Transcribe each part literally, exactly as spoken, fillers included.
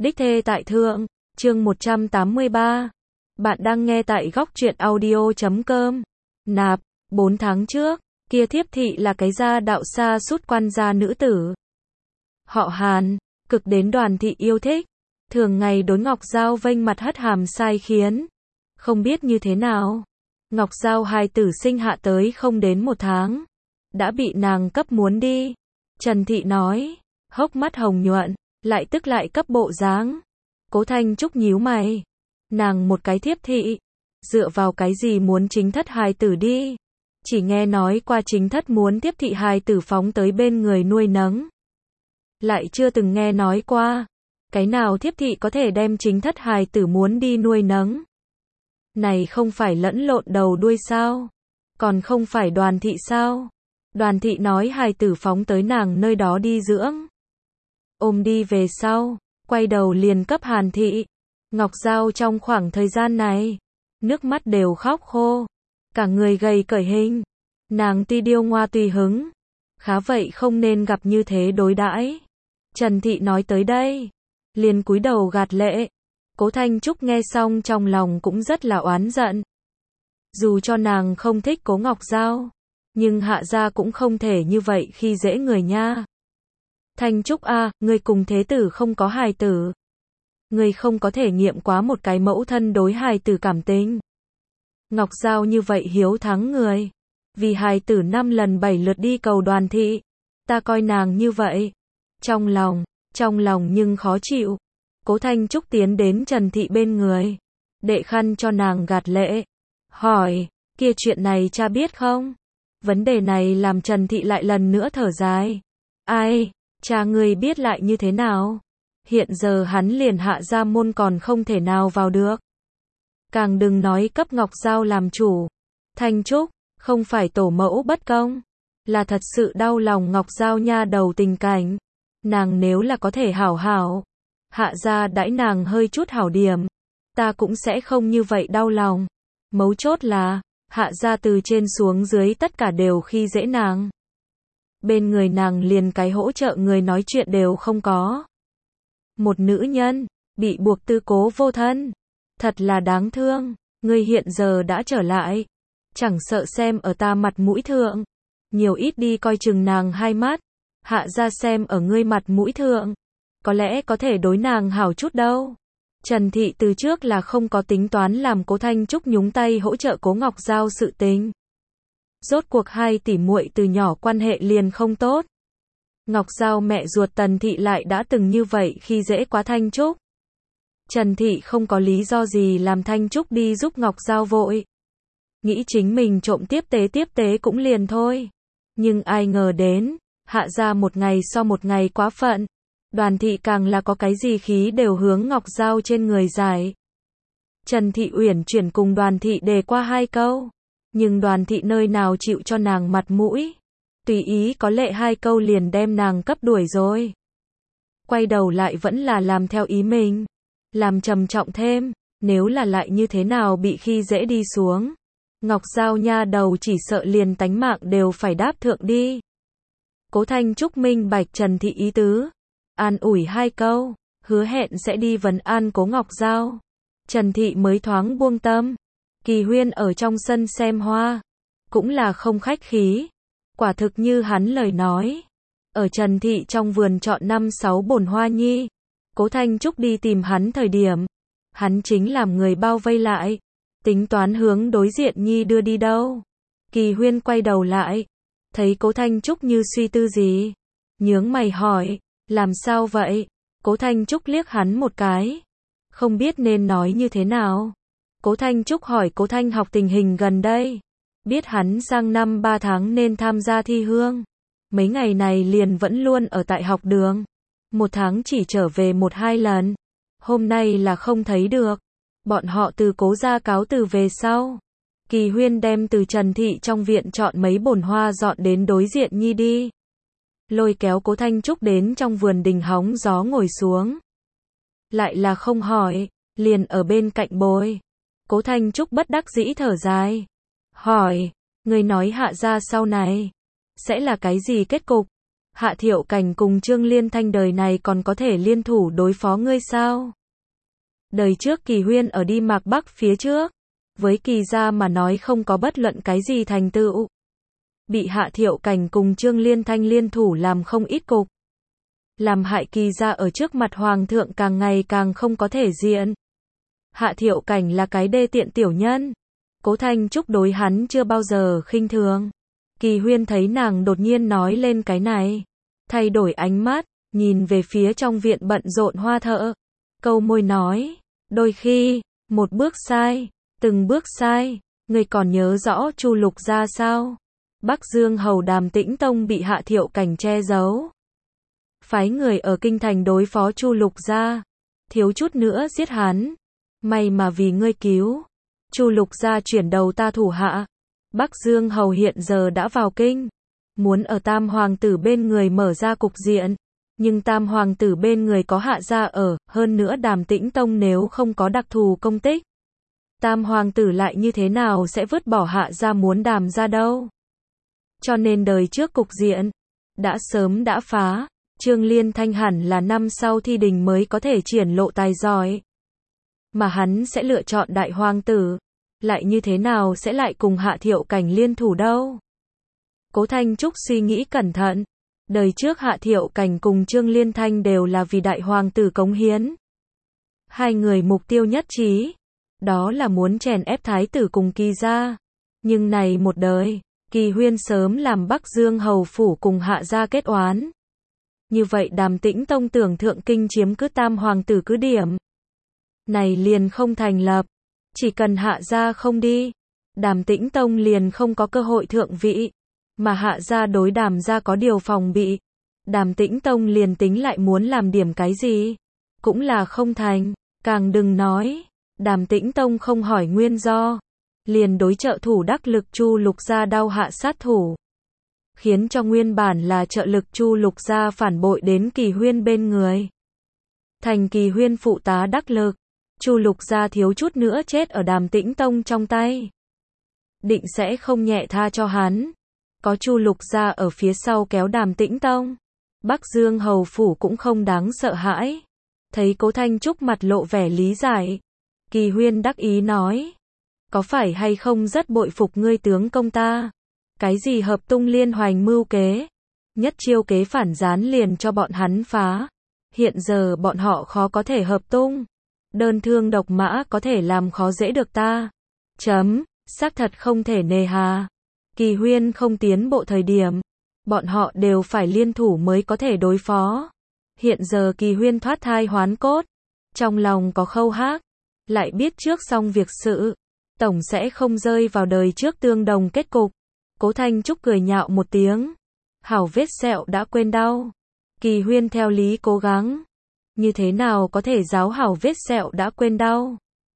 Đích thê tại thượng, chương một trăm tám mươi ba. Bạn đang nghe tại góc truyện audio chấm com. Nạp, bốn tháng trước, kia thiếp thị là cái gia đạo xa sút quan gia nữ tử. Họ Hàn, cực đến Đoàn thị yêu thích, thường ngày đối Ngọc Giao vênh mặt hất hàm sai khiến. Không biết như thế nào, Ngọc Giao hài tử sinh hạ tới không đến một tháng, đã bị nàng cấp muốn đi. Trần thị nói, hốc mắt hồng nhuận, lại tức lại cấp bộ dáng. Cố Thanh Trúc nhíu mày, nàng một cái thiếp thị, dựa vào cái gì muốn chính thất hài tử đi? Chỉ nghe nói qua chính thất muốn tiếp thị hài tử phóng tới bên người nuôi nấng. Lại chưa từng nghe nói qua, cái nào thiếp thị có thể đem chính thất hài tử muốn đi nuôi nấng? Này không phải lẫn lộn đầu đuôi sao? Còn không phải Đoàn thị sao? Đoàn thị nói hài tử phóng tới nàng nơi đó đi dưỡng. Ôm đi về sau, quay đầu liền cấp Hàn thị. Ngọc Giao trong khoảng thời gian này, nước mắt đều khóc khô, cả người gầy cởi hình. Nàng tuy điêu ngoa tùy hứng, khá vậy không nên gặp như thế đối đãi. Trần thị nói tới đây, liền cúi đầu gạt lệ. Cố Thanh Trúc nghe xong trong lòng cũng rất là oán giận. Dù cho nàng không thích Cố Ngọc Giao, nhưng hạ gia cũng không thể như vậy khi dễ người nha. Thanh Trúc a, à, ngươi cùng thế tử không có hài tử. Ngươi không có thể nghiệm quá một cái mẫu thân đối hài tử cảm tình. Ngọc Giao như vậy hiếu thắng người, vì hài tử năm lần bảy lượt đi cầu Đoàn thị. Ta coi nàng như vậy, trong lòng, trong lòng nhưng khó chịu. Cố Thanh Trúc tiến đến Trần thị bên người, đệ khăn cho nàng gạt lệ, hỏi, kia chuyện này cha biết không? Vấn đề này làm Trần thị lại lần nữa thở dài. Ai, cha ngươi biết lại như thế nào? Hiện giờ hắn liền hạ gia môn còn không thể nào vào được. Càng đừng nói cấp Ngọc Giao làm chủ. Thanh Trúc, không phải tổ mẫu bất công, là thật sự đau lòng Ngọc Giao nha đầu tình cảnh. Nàng nếu là có thể hảo hảo, hạ gia đãi nàng hơi chút hảo điểm, ta cũng sẽ không như vậy đau lòng. Mấu chốt là, hạ gia từ trên xuống dưới tất cả đều khi dễ nàng. Bên người nàng liền cái hỗ trợ người nói chuyện đều không có. Một nữ nhân, bị buộc tư cố vô thân. Thật là đáng thương, ngươi hiện giờ đã trở lại. Chẳng sợ xem ở ta mặt mũi thượng. Nhiều ít đi coi chừng nàng hai mắt. Hạ gia xem ở ngươi mặt mũi thượng. Có lẽ có thể đối nàng hảo chút đâu. Trần thị từ trước là không có tính toán làm Cố Thanh Trúc nhúng tay hỗ trợ Cố Ngọc Giao sự tình. Rốt cuộc hai tỷ muội từ nhỏ quan hệ liền không tốt. Ngọc Giao mẹ ruột Tần thị lại đã từng như vậy khi dễ quá Thanh Trúc. Trần thị không có lý do gì làm Thanh Trúc đi giúp Ngọc Giao vội. Nghĩ chính mình trộm tiếp tế tiếp tế cũng liền thôi. Nhưng ai ngờ đến, hạ gia một ngày so một ngày quá phận. Đoàn thị càng là có cái gì khí đều hướng Ngọc Giao trên người giải. Trần thị uyển chuyển cùng Đoàn thị đề qua hai câu. Nhưng Đoàn thị nơi nào chịu cho nàng mặt mũi. Tùy ý có lệ hai câu liền đem nàng cấp đuổi rồi. Quay đầu lại vẫn là làm theo ý mình. Làm trầm trọng thêm, nếu là lại như thế nào bị khi dễ đi xuống. Ngọc Giao nha đầu chỉ sợ liền tánh mạng đều phải đáp thượng đi. Cố Thanh Trúc minh bạch Trần thị ý tứ. An ủi hai câu, hứa hẹn sẽ đi vấn an Cố Ngọc Giao. Trần thị mới thoáng buông tâm. Kỳ Huyên ở trong sân xem hoa, cũng là không khách khí. Quả thực như hắn lời nói. Ở Trần thị trong vườn chọn năm sáu bồn hoa nhi. Cố Thanh Trúc đi tìm hắn thời điểm, hắn chính làm người bao vây lại, tính toán hướng đối diện nhi đưa đi đâu. Kỳ Huyên quay đầu lại, thấy Cố Thanh Trúc như suy tư gì, nhướng mày hỏi, làm sao vậy? Cố Thanh Trúc liếc hắn một cái, không biết nên nói như thế nào. Cố Thanh Trúc hỏi Cố Thanh học tình hình gần đây, biết hắn sang năm ba tháng nên tham gia thi hương. Mấy ngày này liền vẫn luôn ở tại học đường, một tháng chỉ trở về một hai lần. Hôm nay là không thấy được. Bọn họ từ Cố gia cáo từ về sau. Kỳ Huyên đem từ Trần thị trong viện chọn mấy bồn hoa dọn đến đối diện nhi đi. Lôi kéo Cố Thanh Trúc đến trong vườn đình hóng gió ngồi xuống. Lại là không hỏi, liền ở bên cạnh bồi. Cố Thanh Trúc bất đắc dĩ thở dài. Hỏi, người nói hạ gia sau này sẽ là cái gì kết cục? Hạ Thiệu Cảnh cùng Trương Liên Thanh đời này còn có thể liên thủ đối phó ngươi sao? Đời trước Kỳ Huyên ở đi Mạc Bắc phía trước, với Kỳ gia mà nói không có bất luận cái gì thành tựu. Bị Hạ Thiệu Cảnh cùng Trương Liên Thanh liên thủ làm không ít cục. Làm hại Kỳ gia ở trước mặt Hoàng thượng càng ngày càng không có thể diện. Hạ Thiệu Cảnh là cái đê tiện tiểu nhân. Cố Thanh Trúc đối hắn chưa bao giờ khinh thường. Kỳ Huyên thấy nàng đột nhiên nói lên cái này, thay đổi ánh mắt, nhìn về phía trong viện bận rộn Hoa Thợ. Câu môi nói, đôi khi, một bước sai, từng bước sai, người còn nhớ rõ Chu Lục gia sao? Bắc Dương hầu Đàm Tĩnh Tông bị Hạ Thiệu Cảnh che giấu. Phái người ở kinh thành đối phó Chu Lục gia, thiếu chút nữa giết hắn. May mà vì ngươi cứu, Chu Lục gia chuyển đầu ta thủ hạ. Bắc Dương hầu hiện giờ đã vào kinh, muốn ở Tam hoàng tử bên người mở ra cục diện, nhưng Tam hoàng tử bên người có Hạ gia ở, hơn nữa Đàm Tĩnh Tông nếu không có đặc thù công tích, Tam hoàng tử lại như thế nào sẽ vứt bỏ Hạ gia muốn Đàm gia đâu. Cho nên đời trước cục diện đã sớm đã phá. Trương Liên Thanh hẳn là năm sau thi đình mới có thể triển lộ tài giỏi, mà hắn sẽ lựa chọn đại hoàng tử, lại như thế nào sẽ lại cùng Hạ Thiệu Cảnh liên thủ đâu. Cố Thanh Trúc suy nghĩ cẩn thận, đời trước Hạ Thiệu Cảnh cùng Trương Liên Thanh đều là vì đại hoàng tử cống hiến. Hai người mục tiêu nhất trí, đó là muốn chèn ép thái tử cùng Kỳ gia. Nhưng này một đời, Kỳ Huyên sớm làm Bắc Dương hầu phủ cùng Hạ gia kết oán. Như vậy Đàm Tĩnh Tông tưởng thượng kinh chiếm cứ Tam hoàng tử cứ điểm này liền không thành lập. Chỉ cần Hạ gia không đi, Đàm Tĩnh Tông liền không có cơ hội thượng vị. Mà Hạ gia đối Đàm gia có điều phòng bị, Đàm Tĩnh Tông liền tính lại muốn làm điểm cái gì, cũng là không thành. Càng đừng nói, Đàm Tĩnh Tông không hỏi nguyên do, liền đối trợ thủ đắc lực Chu Lục gia đau hạ sát thủ, khiến cho nguyên bản là trợ lực Chu Lục gia phản bội đến Kỳ Huyên bên người, thành Kỳ Huyên phụ tá đắc lực. Chu Lục gia thiếu chút nữa chết ở Đàm Tĩnh Tông trong tay, định sẽ không nhẹ tha cho hắn. Có Chu Lục gia ở phía sau kéo Đàm Tĩnh Tông, Bắc Dương hầu phủ cũng không đáng sợ hãi. Thấy Cố Thanh Trúc mặt lộ vẻ lý giải, Kỳ Huyên đắc ý nói, có phải hay không rất bội phục ngươi tướng công ta? Cái gì hợp tung liên hoành mưu kế, nhất chiêu kế phản gián liền cho bọn hắn phá. Hiện giờ bọn họ khó có thể hợp tung, đơn thương độc mã có thể làm khó dễ được ta. Chấm, xác thật không thể nề hà. Kỳ Huyên không tiến bộ thời điểm, bọn họ đều phải liên thủ mới có thể đối phó. Hiện giờ Kỳ Huyên thoát thai hoán cốt, trong lòng có khâu hát, lại biết trước xong việc sự, tổng sẽ không rơi vào đời trước tương đồng kết cục. Cố Thanh Trúc cười nhạo một tiếng, hảo vết sẹo đã quên đau. Kỳ Huyên theo lý cố gắng, như thế nào có thể giáo hảo vết sẹo đã quên đau.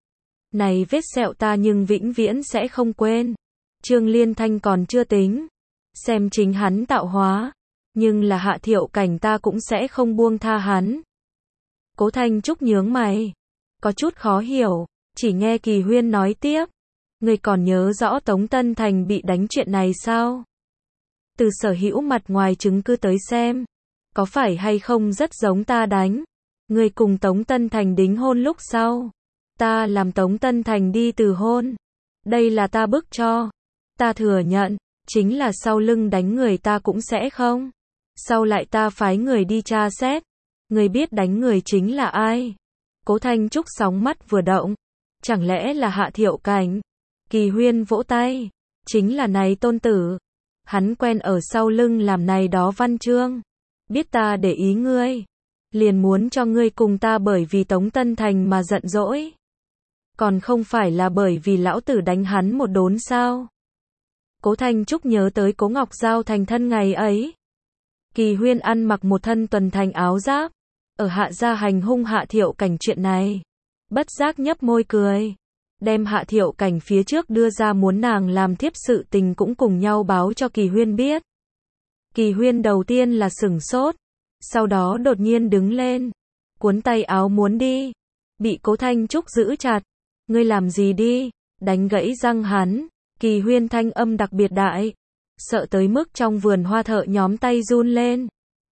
Này vết sẹo ta nhưng vĩnh viễn sẽ không quên. Trương Liên Thanh còn chưa tính, xem chính hắn tạo hóa, nhưng là Hạ Thiệu Cảnh ta cũng sẽ không buông tha hắn. Cố Thanh Trúc nhướng mày, có chút khó hiểu, chỉ nghe Kỳ Huyên nói tiếp, người còn nhớ rõ Tống Tân Thành bị đánh chuyện này sao? Từ sở hữu mặt ngoài chứng cứ tới xem, có phải hay không rất giống ta đánh? Người cùng Tống Tân Thành đính hôn lúc sau, ta làm Tống Tân Thành đi từ hôn, đây là ta bức cho. Ta thừa nhận, chính là sau lưng đánh người ta cũng sẽ không. Sau lại ta phái người đi tra xét, người biết đánh người chính là ai? Cố Thanh Trúc sóng mắt vừa động, chẳng lẽ là Hạ Thiệu Cảnh? Kỳ Huyên vỗ tay, chính là này tôn tử, hắn quen ở sau lưng làm này đó văn chương, biết ta để ý ngươi, liền muốn cho ngươi cùng ta bởi vì Tống Tân Thành mà giận dỗi, còn không phải là bởi vì lão tử đánh hắn một đốn sao? Cố Thanh Trúc nhớ tới Cố Ngọc Giao thành thân ngày ấy, Kỳ Huyên ăn mặc một thân tuần thành áo giáp, ở Hạ gia hành hung Hạ Thiệu Cảnh chuyện này, bất giác nhấp môi cười, đem Hạ Thiệu Cảnh phía trước đưa ra muốn nàng làm thiếp sự tình cũng cùng nhau báo cho Kỳ Huyên biết. Kỳ Huyên đầu tiên là sửng sốt, sau đó đột nhiên đứng lên, cuốn tay áo muốn đi, bị Cố Thanh Trúc giữ chặt. Ngươi làm gì đi? Đánh gãy răng hắn. Kỳ Huyên thanh âm đặc biệt đại, sợ tới mức trong vườn Hoa Thợ nhóm tay run lên.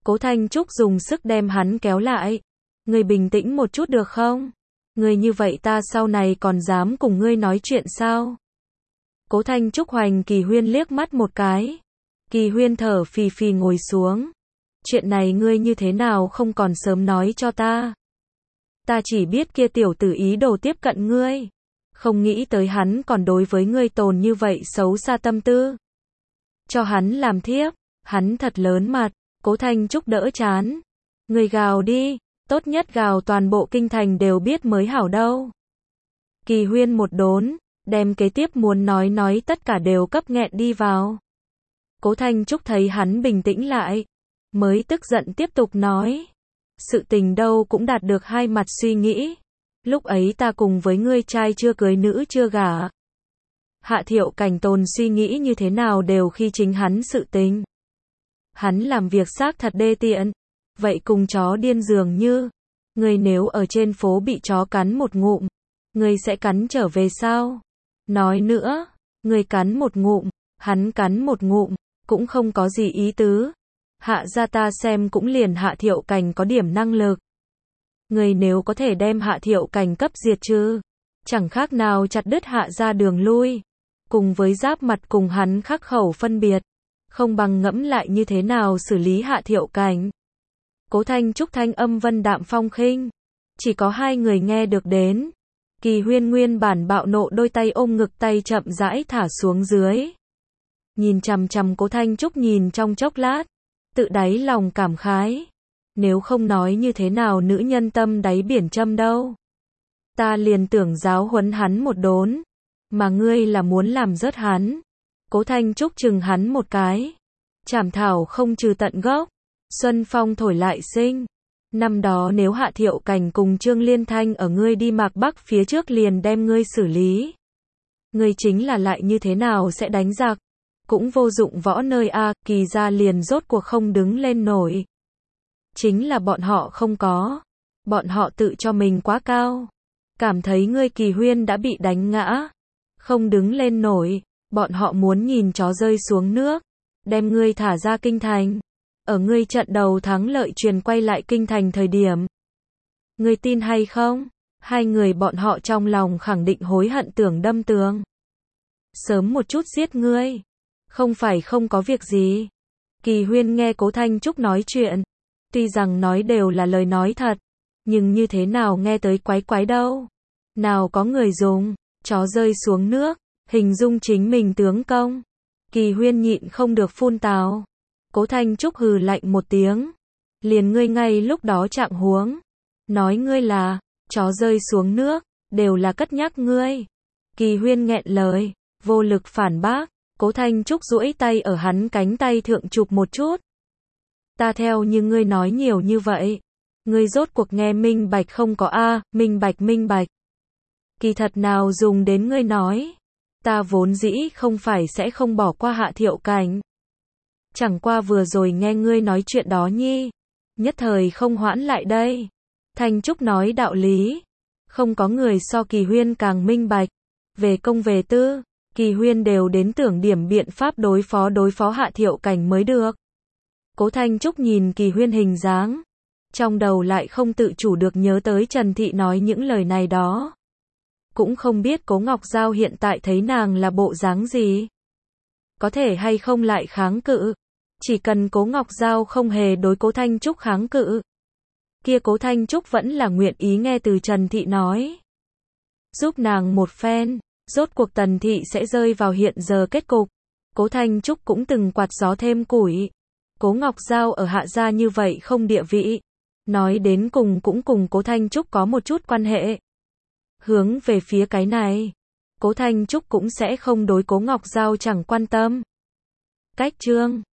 Cố Thanh Trúc dùng sức đem hắn kéo lại. Ngươi bình tĩnh một chút được không? Ngươi như vậy ta sau này còn dám cùng ngươi nói chuyện sao? Cố Thanh Trúc hoành Kỳ Huyên liếc mắt một cái. Kỳ Huyên thở phì phì ngồi xuống. Chuyện này ngươi như thế nào không còn sớm nói cho ta? Ta chỉ biết kia tiểu tử ý đồ tiếp cận ngươi. Không nghĩ tới hắn còn đối với ngươi tồn như vậy xấu xa tâm tư. Cho hắn làm thiếp, hắn thật lớn mặt. Cố Thanh Trúc đỡ chán. Ngươi gào đi, tốt nhất gào toàn bộ kinh thành đều biết mới hảo đâu. Kỳ Huyên một đốn, đem kế tiếp muốn nói nói tất cả đều cấp nghẹn đi vào. Cố Thanh Trúc thấy hắn bình tĩnh lại, mới tức giận tiếp tục nói. Sự tình đâu cũng đạt được hai mặt suy nghĩ. Lúc ấy ta cùng với ngươi trai chưa cưới nữ chưa gả. Hạ Thiệu Cảnh tồn suy nghĩ như thế nào đều khi chính hắn sự tình. Hắn làm việc xác thật đê tiện. Vậy cùng chó điên dường như. Ngươi nếu ở trên phố bị chó cắn một ngụm, ngươi sẽ cắn trở về sao? Nói nữa, ngươi cắn một ngụm, hắn cắn một ngụm, cũng không có gì ý tứ. Hạ gia ta xem cũng liền Hạ Thiệu Cảnh có điểm năng lực. Ngươi nếu có thể đem Hạ Thiệu Cảnh cấp diệt trừ, chẳng khác nào chặt đứt Hạ gia đường lui. Cùng với giáp mặt cùng hắn khắc khẩu phân biệt, không bằng ngẫm lại như thế nào xử lý Hạ Thiệu Cảnh. Cố Thanh Trúc thanh âm vân đạm phong khinh, chỉ có hai người nghe được đến. Kỳ Huyên nguyên bản bạo nộ đôi tay ôm ngực tay chậm rãi thả xuống dưới. Nhìn chằm chằm Cố Thanh Trúc nhìn trong chốc lát, tự đáy lòng cảm khái. Nếu không nói như thế nào nữ nhân tâm đáy biển châm đâu. Ta liền tưởng giáo huấn hắn một đốn, mà ngươi là muốn làm rớt hắn. Cố Thanh Trúc chừng hắn một cái. Chảm thảo không trừ tận gốc, xuân phong thổi lại sinh. Năm đó nếu Hạ Thiệu Cảnh cùng Trương Liên Thanh ở ngươi đi Mạc Bắc phía trước liền đem ngươi xử lý. Ngươi chính là lại như thế nào sẽ đánh giặc. Cũng vô dụng võ nơi a, Kỳ gia liền rốt cuộc không đứng lên nổi. Chính là bọn họ không có. Bọn họ tự cho mình quá cao. Cảm thấy ngươi Kỳ Huyên đã bị đánh ngã. Không đứng lên nổi. Bọn họ muốn nhìn chó rơi xuống nước. Đem ngươi thả ra kinh thành. Ở ngươi trận đầu thắng lợi truyền quay lại kinh thành thời điểm. Ngươi tin hay không? Hai người bọn họ trong lòng khẳng định hối hận tưởng đâm tường. Sớm một chút giết ngươi. Không phải không có việc gì. Kỳ Huyên nghe Cố Thanh Trúc nói chuyện. Tuy rằng nói đều là lời nói thật. Nhưng như thế nào nghe tới quái quái đâu. Nào có người dùng chó rơi xuống nước hình dung chính mình tướng công. Kỳ Huyên nhịn không được phun tào. Cố Thanh Trúc hừ lạnh một tiếng. Liền ngươi ngay lúc đó trạng huống. Nói ngươi là chó rơi xuống nước, đều là cất nhắc ngươi. Kỳ Huyên nghẹn lời, vô lực phản bác. Cố Thanh Trúc duỗi tay ở hắn cánh tay thượng chụp một chút. Ta theo như ngươi nói nhiều như vậy. Ngươi rốt cuộc nghe minh bạch không có a, minh bạch minh bạch. Kỳ thật nào dùng đến ngươi nói. Ta vốn dĩ không phải sẽ không bỏ qua Hạ Thiệu Cảnh. Chẳng qua vừa rồi nghe ngươi nói chuyện đó nhi. Nhất thời không hoãn lại đây. Thanh Trúc nói đạo lý. Không có người so Kỳ Huyên càng minh bạch. Về công về tư, Kỳ Huyên đều đến tưởng điểm biện pháp đối phó đối phó Hạ Thiệu Cảnh mới được. Cố Thanh Trúc nhìn Kỳ Huyên hình dáng. Trong đầu lại không tự chủ được nhớ tới Trần Thị nói những lời này đó. Cũng không biết Cố Ngọc Giao hiện tại thấy nàng là bộ dáng gì. Có thể hay không lại kháng cự. Chỉ cần Cố Ngọc Giao không hề đối Cố Thanh Trúc kháng cự. Kia Cố Thanh Trúc vẫn là nguyện ý nghe từ Trần Thị nói. Giúp nàng một phen, rốt cuộc Tần Thị sẽ rơi vào hiện giờ kết cục. Cố Thanh Trúc cũng từng quạt gió thêm củi. Cố Ngọc Giao ở Hạ gia như vậy không địa vị. Nói đến cùng cũng cùng Cố Thanh Trúc có một chút quan hệ. Hướng về phía cái này, Cố Thanh Trúc cũng sẽ không đối Cố Ngọc Giao chẳng quan tâm. Cách chương